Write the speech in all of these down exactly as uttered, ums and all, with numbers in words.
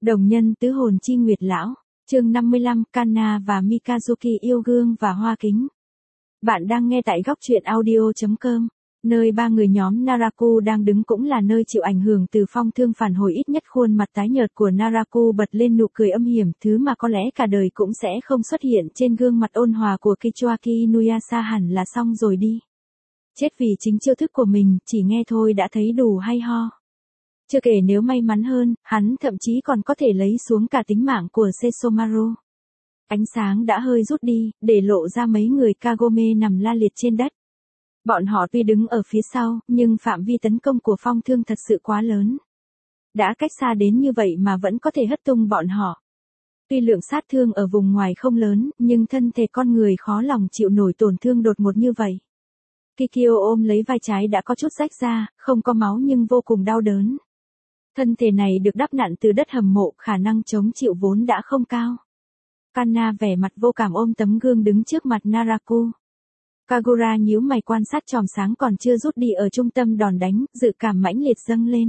Đồng nhân tứ hồn chi nguyệt lão, chương năm mươi lăm, Kanna và Mikazuki yêu gương và hoa kính. Bạn đang nghe tại góc truyện audio chấm com, nơi ba người nhóm Naraku đang đứng cũng là nơi chịu ảnh hưởng từ phong thương phản hồi, ít nhất khuôn mặt tái nhợt của Naraku bật lên nụ cười âm hiểm, thứ mà có lẽ cả đời cũng sẽ không xuất hiện trên gương mặt ôn hòa của Kichoaki Inuyasha. Hẳn là xong rồi đi. Chết vì chính chiêu thức của mình, chỉ nghe thôi đã thấy đủ hay ho. Chưa kể nếu may mắn hơn, hắn thậm chí còn có thể lấy xuống cả tính mạng của Sesomaru. Ánh sáng đã hơi rút đi, để lộ ra mấy người Kagome nằm la liệt trên đất. Bọn họ tuy đứng ở phía sau, nhưng phạm vi tấn công của phong thương thật sự quá lớn. Đã cách xa đến như vậy mà vẫn có thể hất tung bọn họ. Tuy lượng sát thương ở vùng ngoài không lớn, nhưng thân thể con người khó lòng chịu nổi tổn thương đột ngột như vậy. Kikyo ôm lấy vai trái đã có chút rách ra, không có máu nhưng vô cùng đau đớn. Thân thể này được đắp nặn từ đất hầm mộ, khả năng chống chịu vốn đã không cao. Kanna vẻ mặt vô cảm ôm tấm gương đứng trước mặt Naraku. Kagura nhíu mày quan sát chòm sáng còn chưa rút đi ở trung tâm đòn đánh, dự cảm mãnh liệt dâng lên.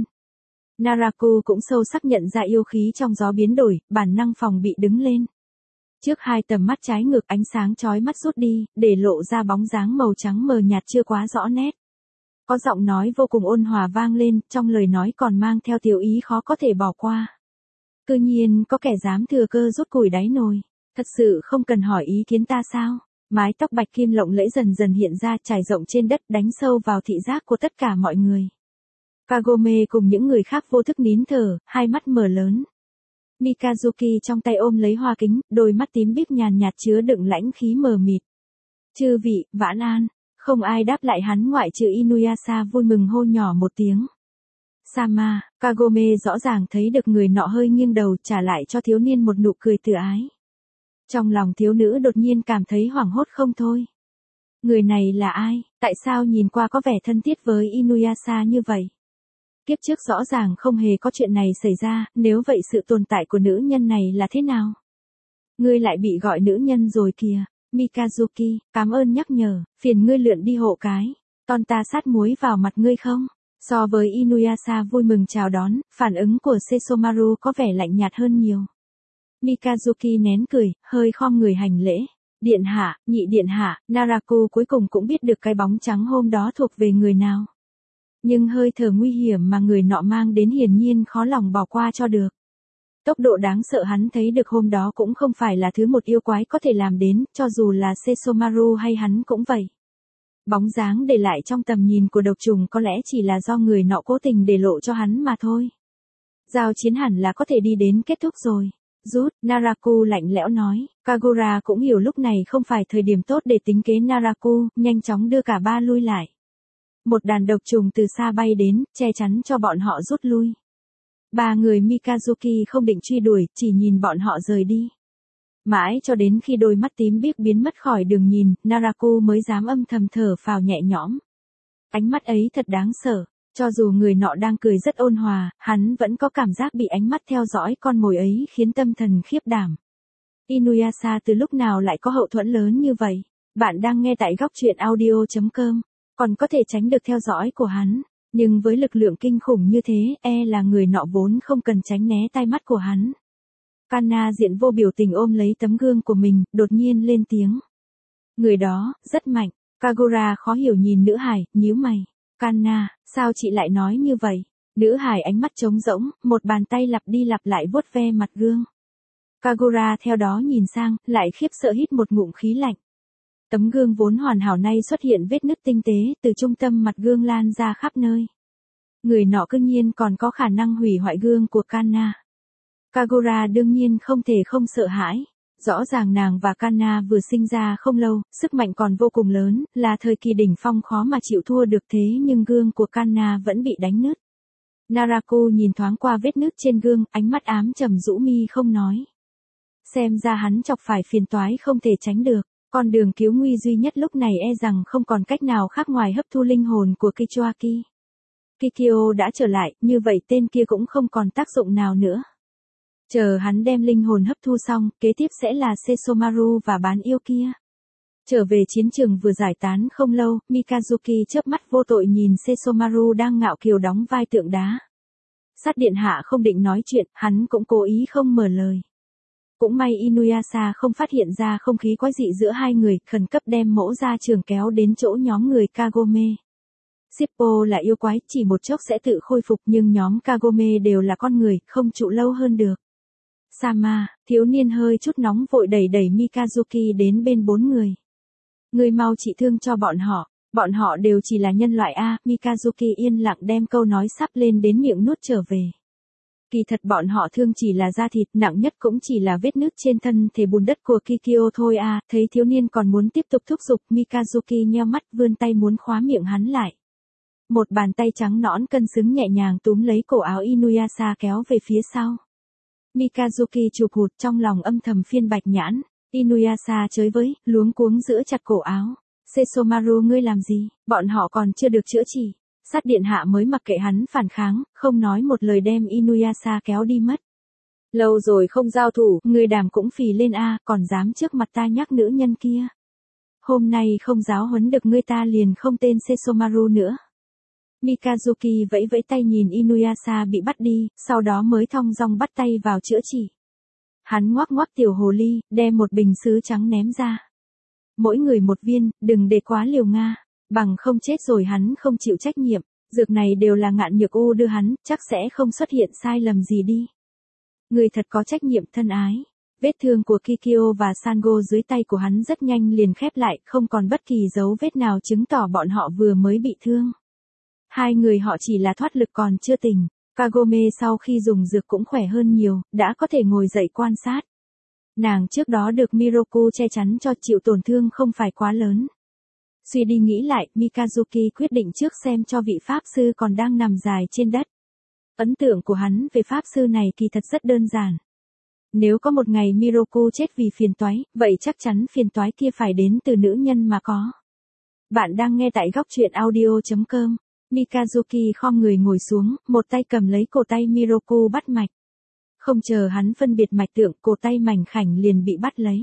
Naraku cũng sâu sắc nhận ra yêu khí trong gió biến đổi, bản năng phòng bị đứng lên. Trước hai tầm mắt trái ngược, ánh sáng chói mắt rút đi, để lộ ra bóng dáng màu trắng mờ nhạt chưa quá rõ nét. Có giọng nói vô cùng ôn hòa vang lên, trong lời nói còn mang theo tiểu ý khó có thể bỏ qua. Cư nhiên có kẻ dám thừa cơ rút củi đáy nồi, thật sự không cần hỏi ý kiến ta sao? Mái tóc bạch kim lộng lẫy dần dần hiện ra, trải rộng trên đất, đánh sâu vào thị giác của tất cả mọi người. Kagome cùng những người khác vô thức nín thở, hai mắt mở lớn. Mikazuki trong tay ôm lấy hoa kính, đôi mắt tím bíp nhàn nhạt chứa đựng lãnh khí mờ mịt. Chư vị, vãn an. Không ai đáp lại hắn ngoại trừ Inuyasha vui mừng hô nhỏ một tiếng. Sama, Kagome rõ ràng thấy được người nọ hơi nghiêng đầu, trả lại cho thiếu niên một nụ cười từ ái. Trong lòng thiếu nữ đột nhiên cảm thấy hoảng hốt không thôi. Người này là ai, tại sao nhìn qua có vẻ thân thiết với Inuyasha như vậy? Kiếp trước rõ ràng không hề có chuyện này xảy ra, nếu vậy sự tồn tại của nữ nhân này là thế nào? Ngươi lại bị gọi nữ nhân rồi kìa. Mikazuki, cảm ơn nhắc nhở, phiền ngươi lượn đi hộ cái. Ton ta sát muối vào mặt ngươi không? So với Inuyasha vui mừng chào đón, phản ứng của Sesomaru có vẻ lạnh nhạt hơn nhiều. Mikazuki nén cười, hơi khom người hành lễ. Điện hạ, nhị điện hạ, Naraku cuối cùng cũng biết được cái bóng trắng hôm đó thuộc về người nào. Nhưng hơi thở nguy hiểm mà người nọ mang đến hiển nhiên khó lòng bỏ qua cho được. Tốc độ đáng sợ hắn thấy được hôm đó cũng không phải là thứ một yêu quái có thể làm đến, cho dù là Sesomaru hay hắn cũng vậy. Bóng dáng để lại trong tầm nhìn của độc trùng có lẽ chỉ là do người nọ cố tình để lộ cho hắn mà thôi. Giao chiến hẳn là có thể đi đến kết thúc rồi. Rút, Naraku lạnh lẽo nói. Kagura cũng hiểu lúc này không phải thời điểm tốt để tính kế Naraku, nhanh chóng đưa cả ba lui lại. Một đàn độc trùng từ xa bay đến, che chắn cho bọn họ rút lui. Ba người Mikazuki không định truy đuổi, chỉ nhìn bọn họ rời đi. Mãi cho đến khi đôi mắt tím biếc biến mất khỏi đường nhìn, Naraku mới dám âm thầm thở phào nhẹ nhõm. Ánh mắt ấy thật đáng sợ, cho dù người nọ đang cười rất ôn hòa, hắn vẫn có cảm giác bị ánh mắt theo dõi con mồi ấy khiến tâm thần khiếp đảm. Inuyasha từ lúc nào lại có hậu thuẫn lớn như vậy? Bạn đang nghe tại góc truyện audio chấm com, còn có thể tránh được theo dõi của hắn. Nhưng với lực lượng kinh khủng như thế, e là người nọ vốn không cần tránh né tai mắt của hắn. Kanna diện vô biểu tình ôm lấy tấm gương của mình, đột nhiên lên tiếng. Người đó, rất mạnh. Kagura khó hiểu nhìn nữ hải, nhíu mày. Kanna, sao chị lại nói như vậy? Nữ hải ánh mắt trống rỗng, một bàn tay lặp đi lặp lại vuốt ve mặt gương. Kagura theo đó nhìn sang, lại khiếp sợ hít một ngụm khí lạnh. Tấm gương vốn hoàn hảo nay xuất hiện vết nứt tinh tế, từ trung tâm mặt gương lan ra khắp nơi. Người nọ cư nhiên còn có khả năng hủy hoại gương của Kanna. Kagura đương nhiên không thể không sợ hãi. Rõ ràng nàng và Kanna vừa sinh ra không lâu, sức mạnh còn vô cùng lớn, là thời kỳ đỉnh phong khó mà chịu thua được, thế nhưng gương của Kanna vẫn bị đánh nứt. Naraku nhìn thoáng qua vết nứt trên gương, ánh mắt ám trầm rũ mi không nói. Xem ra hắn chọc phải phiền toái không thể tránh được. Con đường cứu nguy duy nhất lúc này e rằng không còn cách nào khác ngoài hấp thu linh hồn của Kichoaki. Kikyo đã trở lại, như vậy tên kia cũng không còn tác dụng nào nữa. Chờ hắn đem linh hồn hấp thu xong, kế tiếp sẽ là Sesomaru và bán yêu kia. Trở về chiến trường vừa giải tán không lâu, Mikazuki chớp mắt vô tội nhìn Sesomaru đang ngạo kiều đóng vai tượng đá. Sát điện hạ không định nói chuyện, hắn cũng cố ý không mở lời. Cũng may Inuyasha không phát hiện ra không khí quái dị giữa hai người, khẩn cấp đem mẫu ra trường kéo đến chỗ nhóm người Kagome. Shippo là yêu quái, chỉ một chốc sẽ tự khôi phục, nhưng nhóm Kagome đều là con người, không trụ lâu hơn được. Sama, thiếu niên hơi chút nóng vội đẩy đẩy Mikazuki đến bên bốn người. Người mau trị thương cho bọn họ, bọn họ đều chỉ là nhân loại A. Mikazuki yên lặng đem câu nói sắp lên đến miệng nuốt trở về. Kỳ thật bọn họ thương chỉ là da thịt, nặng nhất cũng chỉ là vết nứt trên thân thể bùn đất của Kikyo thôi à. Thấy thiếu niên còn muốn tiếp tục thúc giục, Mikazuki nheo mắt vươn tay muốn khóa miệng hắn lại. Một bàn tay trắng nõn cân xứng nhẹ nhàng túm lấy cổ áo Inuyasha kéo về phía sau. Mikazuki chụp hụt trong lòng âm thầm phiên bạch nhãn. Inuyasha chới với, luống cuống giữ chặt cổ áo. Sesomaru ngươi làm gì, bọn họ còn chưa được chữa trị. Sát điện hạ mới mặc kệ hắn phản kháng, không nói một lời đem Inuyasha kéo đi mất. Lâu rồi không giao thủ, người đàm cũng phì lên a, còn dám trước mặt ta nhắc nữ nhân kia. Hôm nay không giáo huấn được ngươi ta liền không tên Sesomaru nữa. Mikazuki vẫy vẫy tay nhìn Inuyasha bị bắt đi, sau đó mới thong dong bắt tay vào chữa trị. Hắn ngoắc ngoắc tiểu hồ ly, đem một bình sứ trắng ném ra. Mỗi người một viên, đừng để quá liều nga. Bằng không chết rồi hắn không chịu trách nhiệm, dược này đều là Ngạn Nhược U đưa hắn, chắc sẽ không xuất hiện sai lầm gì đi. Người thật có trách nhiệm thân ái. Vết thương của Kikyo và Sango dưới tay của hắn rất nhanh liền khép lại, không còn bất kỳ dấu vết nào chứng tỏ bọn họ vừa mới bị thương. Hai người họ chỉ là thoát lực còn chưa tỉnh. Kagome sau khi dùng dược cũng khỏe hơn nhiều, đã có thể ngồi dậy quan sát. Nàng trước đó được Miroku che chắn cho chịu tổn thương không phải quá lớn. Suy đi nghĩ lại, Mikazuki quyết định trước xem cho vị pháp sư còn đang nằm dài trên đất. Ấn tượng của hắn về pháp sư này kỳ thật rất đơn giản. Nếu có một ngày Miroku chết vì phiền toái, vậy chắc chắn phiền toái kia phải đến từ nữ nhân mà có. Bạn đang nghe tại góc truyện audio chấm com. Mikazuki khom người ngồi xuống, một tay cầm lấy cổ tay Miroku bắt mạch. Không chờ hắn phân biệt mạch tượng, cổ tay mảnh khảnh liền bị bắt lấy.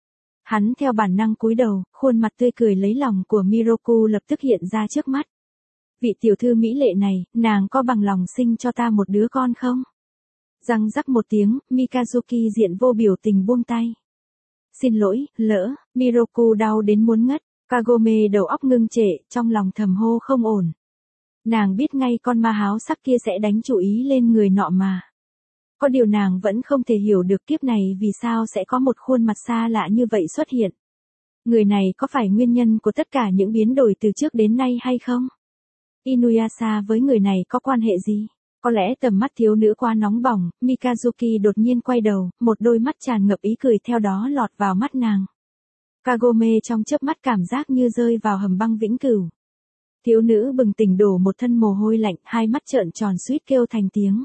Hắn theo bản năng cúi đầu, khuôn mặt tươi cười lấy lòng của Miroku lập tức hiện ra trước mắt. Vị tiểu thư mỹ lệ này, nàng có bằng lòng sinh cho ta một đứa con không? Răng rắc một tiếng, Mikazuki diện vô biểu tình buông tay. Xin lỗi, lỡ, Miroku đau đến muốn ngất, Kagome đầu óc ngưng trệ, trong lòng thầm hô không ổn. Nàng biết ngay con ma háo sắc kia sẽ đánh chủ ý lên người nọ mà. Có điều nàng vẫn không thể hiểu được kiếp này vì sao sẽ có một khuôn mặt xa lạ như vậy xuất hiện. Người này có phải nguyên nhân của tất cả những biến đổi từ trước đến nay hay không? Inuyasha với người này có quan hệ gì? Có lẽ tầm mắt thiếu nữ quá nóng bỏng, Mikazuki đột nhiên quay đầu, một đôi mắt tràn ngập ý cười theo đó lọt vào mắt nàng. Kagome trong chớp mắt cảm giác như rơi vào hầm băng vĩnh cửu. Thiếu nữ bừng tỉnh đổ một thân mồ hôi lạnh, hai mắt trợn tròn suýt kêu thành tiếng.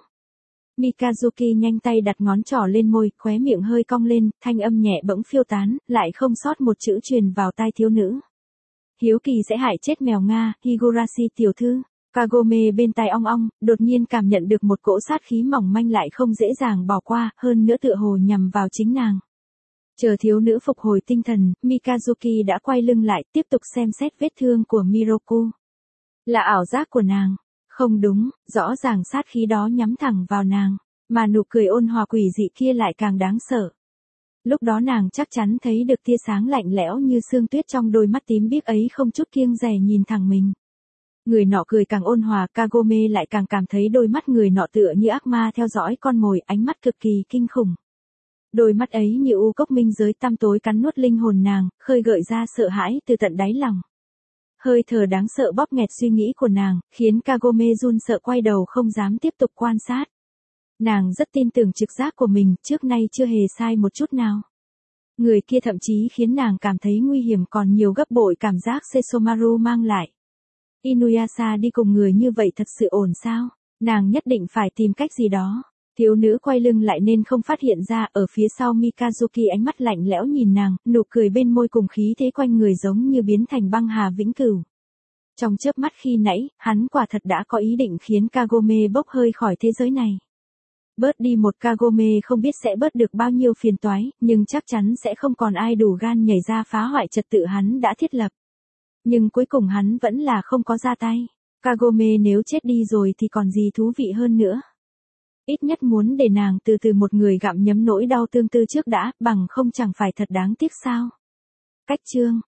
Mikazuki nhanh tay đặt ngón trỏ lên môi, khóe miệng hơi cong lên, thanh âm nhẹ bỗng phiêu tán, lại không sót một chữ truyền vào tai thiếu nữ. Hiếu kỳ sẽ hại chết mèo Nga, Higurashi tiểu thư. Kagome bên tai ong ong, đột nhiên cảm nhận được một cỗ sát khí mỏng manh lại không dễ dàng bỏ qua, hơn nữa tựa hồ nhằm vào chính nàng. Chờ thiếu nữ phục hồi tinh thần, Mikazuki đã quay lưng lại, tiếp tục xem xét vết thương của Miroku. Là ảo giác của nàng. Không đúng, rõ ràng sát khí đó nhắm thẳng vào nàng, mà nụ cười ôn hòa quỷ dị kia lại càng đáng sợ. Lúc đó nàng chắc chắn thấy được tia sáng lạnh lẽo như sương tuyết trong đôi mắt tím biếc ấy không chút kiêng dè nhìn thẳng mình. Người nọ cười càng ôn hòa, Kagome lại càng cảm thấy đôi mắt người nọ tựa như ác ma theo dõi con mồi, ánh mắt cực kỳ kinh khủng. Đôi mắt ấy như u cốc minh giới tăm tối cắn nuốt linh hồn nàng, khơi gợi ra sợ hãi từ tận đáy lòng. Hơi thở đáng sợ bóp nghẹt suy nghĩ của nàng, khiến Kagome run sợ quay đầu không dám tiếp tục quan sát. Nàng rất tin tưởng trực giác của mình, trước nay chưa hề sai một chút nào. Người kia thậm chí khiến nàng cảm thấy nguy hiểm còn nhiều gấp bội cảm giác Sesomaru mang lại. Inuyasha đi cùng người như vậy thật sự ổn sao? Nàng nhất định phải tìm cách gì đó. Thiếu nữ quay lưng lại nên không phát hiện ra, ở phía sau Mikazuki ánh mắt lạnh lẽo nhìn nàng, nụ cười bên môi cùng khí thế quanh người giống như biến thành băng hà vĩnh cửu. Trong chớp mắt khi nãy, hắn quả thật đã có ý định khiến Kagome bốc hơi khỏi thế giới này. Bớt đi một Kagome không biết sẽ bớt được bao nhiêu phiền toái, nhưng chắc chắn sẽ không còn ai đủ gan nhảy ra phá hoại trật tự hắn đã thiết lập. Nhưng cuối cùng hắn vẫn là không có ra tay. Kagome nếu chết đi rồi thì còn gì thú vị hơn nữa. Ít nhất muốn để nàng từ từ một người gặm nhấm nỗi đau tương tư trước đã, bằng không chẳng phải thật đáng tiếc sao. Cách chương